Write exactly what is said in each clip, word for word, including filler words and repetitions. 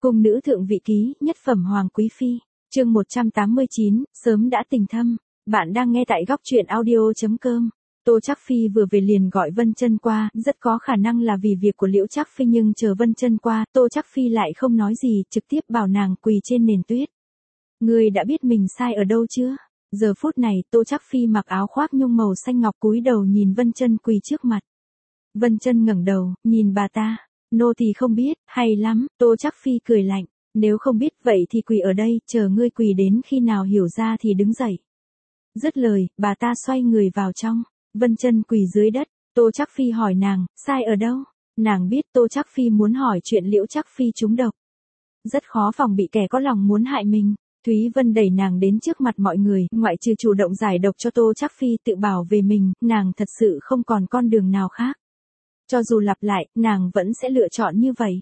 Cung nữ thượng vị ký, nhất phẩm hoàng quý phi, chương một trăm tám mươi chín, sớm đã tình thâm. Bạn đang nghe tại góc truyện audio chấm com. Tô Trác Phi vừa về liền gọi Vân Chân qua, rất có khả năng là vì việc của Liễu Trác Phi, nhưng chờ Vân Chân qua, Tô Trác Phi lại không nói gì, trực tiếp bảo nàng quỳ trên nền tuyết. Ngươi đã biết mình sai ở đâu chưa? Giờ phút này, Tô Trác Phi mặc áo khoác nhung màu xanh ngọc cúi đầu nhìn Vân Chân quỳ trước mặt. Vân Chân ngẩng đầu, nhìn bà ta. Nô tỳ không biết, hay lắm, Tô Trác Phi cười lạnh, nếu không biết vậy thì quỳ ở đây, chờ ngươi quỳ đến khi nào hiểu ra thì đứng dậy. Dứt lời, bà ta xoay người vào trong, Vân Chân quỳ dưới đất, Tô Trác Phi hỏi nàng, sai ở đâu? Nàng biết Tô Trác Phi muốn hỏi chuyện Liễu Trác Phi trúng độc. Rất khó phòng bị kẻ có lòng muốn hại mình. Thúy Vân đẩy nàng đến trước mặt mọi người, ngoại trừ chủ động giải độc cho Tô Trác Phi tự bảo về mình, nàng thật sự không còn con đường nào khác. Cho dù lặp lại, nàng vẫn sẽ lựa chọn như vậy.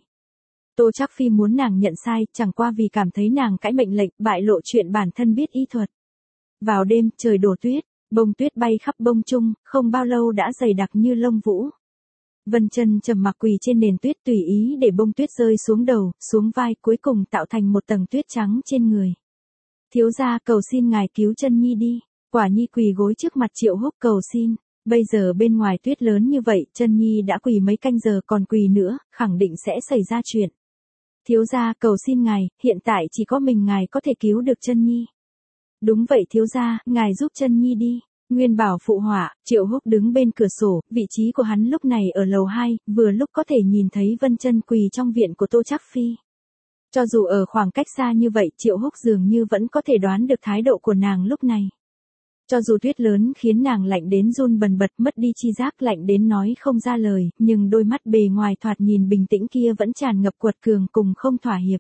Tô Trác Phi muốn nàng nhận sai, chẳng qua vì cảm thấy nàng cãi mệnh lệnh, bại lộ chuyện bản thân biết y thuật. Vào đêm, trời đổ tuyết, bông tuyết bay khắp bông chung, không bao lâu đã dày đặc như lông vũ. Vân Chân trầm mặc quỳ trên nền tuyết tùy ý để bông tuyết rơi xuống đầu, xuống vai, cuối cùng tạo thành một tầng tuyết trắng trên người. Thiếu gia, cầu xin ngài cứu Chân Nhi đi. Quả Nhi quỳ gối trước mặt Triệu Húc cầu xin. Bây giờ bên ngoài tuyết lớn như vậy, Chân Nhi đã quỳ mấy canh giờ, còn quỳ nữa, khẳng định sẽ xảy ra chuyện. Thiếu gia, cầu xin ngài, hiện tại chỉ có mình ngài có thể cứu được Chân Nhi. Đúng vậy thiếu gia, ngài giúp Chân Nhi đi. Nguyên Bảo phụ họa, Triệu Húc đứng bên cửa sổ, vị trí của hắn lúc này ở lầu hai, vừa lúc có thể nhìn thấy Vân Chân quỳ trong viện của Tô Trác Phi. Cho dù ở khoảng cách xa như vậy, Triệu Húc dường như vẫn có thể đoán được thái độ của nàng lúc này. Cho dù tuyết lớn khiến nàng lạnh đến run bần bật, mất đi chi giác, lạnh đến nói không ra lời, nhưng đôi mắt bề ngoài thoạt nhìn bình tĩnh kia vẫn tràn ngập quật cường cùng không thỏa hiệp.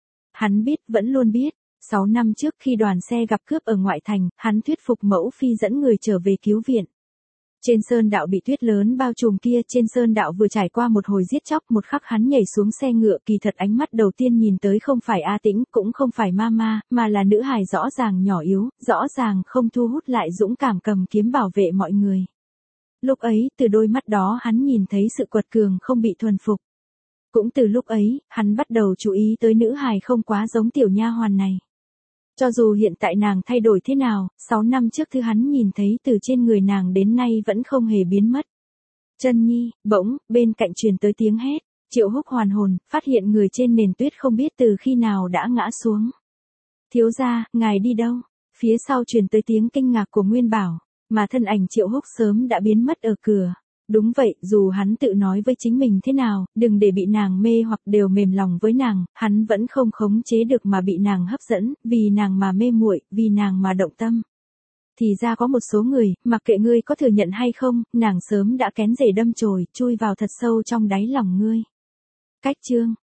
Hắn biết, vẫn luôn biết, sáu năm trước khi đoàn xe gặp cướp ở ngoại thành, hắn thuyết phục mẫu phi dẫn người trở về cứu viện. Trên sơn đạo bị tuyết lớn bao trùm kia, trên sơn đạo vừa trải qua một hồi giết chóc, một khắc hắn nhảy xuống xe ngựa, kỳ thật ánh mắt đầu tiên nhìn tới không phải A Tĩnh, cũng không phải Mama, mà là nữ hài rõ ràng nhỏ yếu, rõ ràng không thu hút lại dũng cảm cầm kiếm bảo vệ mọi người. Lúc ấy, từ đôi mắt đó hắn nhìn thấy sự quật cường không bị thuần phục. Cũng từ lúc ấy, hắn bắt đầu chú ý tới nữ hài không quá giống tiểu nha hoàn này. Cho dù hiện tại nàng thay đổi thế nào, sáu năm trước thứ hắn nhìn thấy từ trên người nàng đến nay vẫn không hề biến mất. Chân Nhi, bỗng, bên cạnh truyền tới tiếng hét, Triệu Húc hoàn hồn, phát hiện người trên nền tuyết không biết từ khi nào đã ngã xuống. Thiếu gia, ngài đi đâu? Phía sau truyền tới tiếng kinh ngạc của Nguyên Bảo, mà thân ảnh Triệu Húc sớm đã biến mất ở cửa. Đúng vậy, dù hắn tự nói với chính mình thế nào, đừng để bị nàng mê hoặc đều mềm lòng với nàng, hắn vẫn không khống chế được mà bị nàng hấp dẫn, vì nàng mà mê muội, vì nàng mà động tâm. Thì ra có một số người, mặc kệ ngươi có thừa nhận hay không, nàng sớm đã kén rể đâm chồi, chui vào thật sâu trong đáy lòng ngươi. Cách chương